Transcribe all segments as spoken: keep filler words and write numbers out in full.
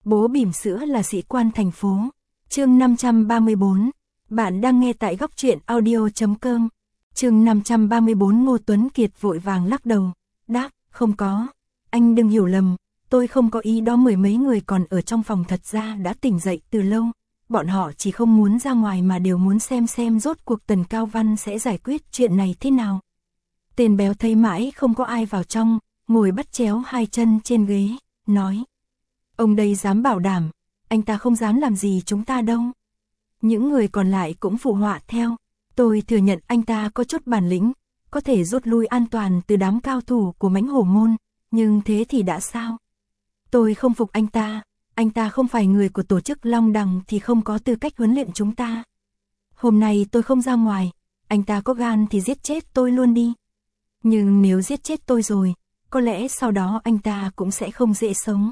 Bố bỉm sữa là sĩ quan thành phố. Chương năm trăm ba mươi bốn. Bạn đang nghe tại góc truyện audio chấm com. Chương năm trăm ba mươi bốn. Ngô Tuấn Kiệt vội vàng lắc đầu, đáp, không có. Anh đừng hiểu lầm, tôi không có ý đó. Mười mấy người còn ở trong phòng thật ra đã tỉnh dậy từ lâu. Bọn họ chỉ không muốn ra ngoài mà đều muốn xem xem rốt cuộc Tần Cao Văn sẽ giải quyết chuyện này thế nào. Tên béo thấy mãi không có ai vào trong, ngồi bắt chéo hai chân trên ghế, nói. Ông đây dám bảo đảm, anh ta không dám làm gì chúng ta đâu. Những người còn lại cũng phụ họa theo. Tôi thừa nhận anh ta có chút bản lĩnh, có thể rút lui an toàn từ đám cao thủ của Mãnh Hổ Môn, nhưng thế thì đã sao? Tôi không phục anh ta, anh ta không phải người của tổ chức Long Đằng thì không có tư cách huấn luyện chúng ta. Hôm nay tôi không ra ngoài, anh ta có gan thì giết chết tôi luôn đi. Nhưng nếu giết chết tôi rồi, có lẽ sau đó anh ta cũng sẽ không dễ sống.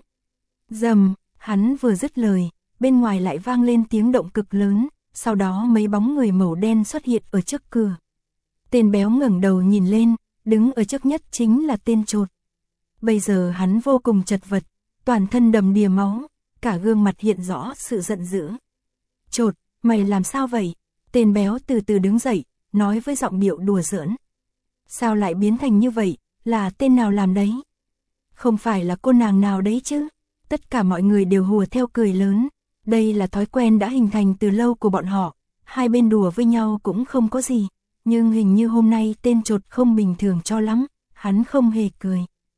Rầm, hắn vừa dứt lời, bên ngoài lại vang lên tiếng động cực lớn, sau đó mấy bóng người màu đen xuất hiện ở trước cửa. Tên béo ngẩng đầu nhìn lên, đứng ở trước nhất chính là tên Chột. Bây giờ hắn vô cùng chật vật, toàn thân đầm đìa máu, cả gương mặt hiện rõ sự giận dữ. Chột, mày làm sao vậy? Tên béo từ từ đứng dậy, nói với giọng điệu đùa giỡn. Sao lại biến thành như vậy, là tên nào làm đấy? Không phải là cô nàng nào đấy chứ? Tất cả mọi người đều hùa theo cười lớn. Đây là thói quen đã hình thành từ lâu của bọn họ. Hai bên đùa với nhau cũng không có gì. Nhưng hình như hôm nay tên Chột không bình thường cho lắm. Hắn không hề cười.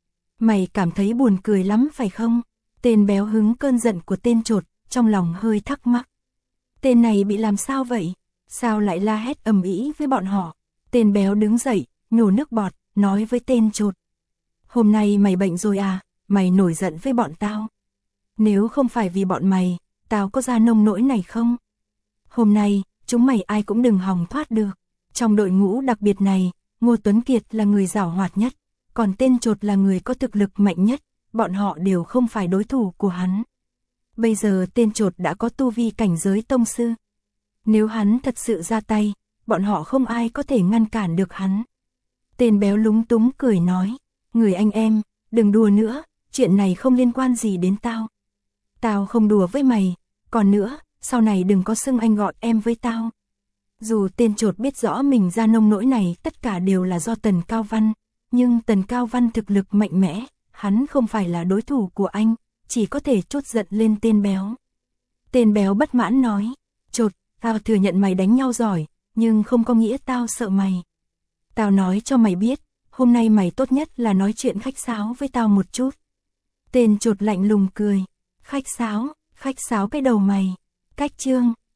Mày cảm thấy buồn cười lắm phải không? Tên béo hứng cơn giận của tên Chột, trong lòng hơi thắc mắc. Tên này bị làm sao vậy? Sao lại la hét ầm ĩ với bọn họ? Tên béo đứng dậy, nhổ nước bọt, nói với tên Chột. Hôm nay mày bệnh rồi à? Mày nổi giận với bọn tao. Nếu không phải vì bọn mày, tao có ra nông nỗi này không? Hôm nay, chúng mày ai cũng đừng hòng thoát được. Trong đội ngũ đặc biệt này, Ngô Tuấn Kiệt là người giàu hoạt nhất, còn tên Chột là người có thực lực mạnh nhất, bọn họ đều không phải đối thủ của hắn. Bây giờ tên Chột đã có tu vi cảnh giới tông sư. Nếu hắn thật sự ra tay, bọn họ không ai có thể ngăn cản được hắn. Tên béo lúng túng cười nói, người anh em, đừng đùa nữa, chuyện này không liên quan gì đến tao. Tao không đùa với mày, còn nữa, sau này đừng có xưng anh gọi em với tao. Dù tên Chột biết rõ mình ra nông nỗi này tất cả đều là do Tần Cao Văn, nhưng Tần Cao Văn thực lực mạnh mẽ, hắn không phải là đối thủ của anh, chỉ có thể trút giận lên tên béo. Tên béo bất mãn nói, Chột, tao thừa nhận mày đánh nhau giỏi, nhưng không có nghĩa tao sợ mày. Tao nói cho mày biết, hôm nay mày tốt nhất là nói chuyện khách sáo với tao một chút. Tên Chột lạnh lùng cười, khách sáo, khách sáo cái đầu mày, cách chương.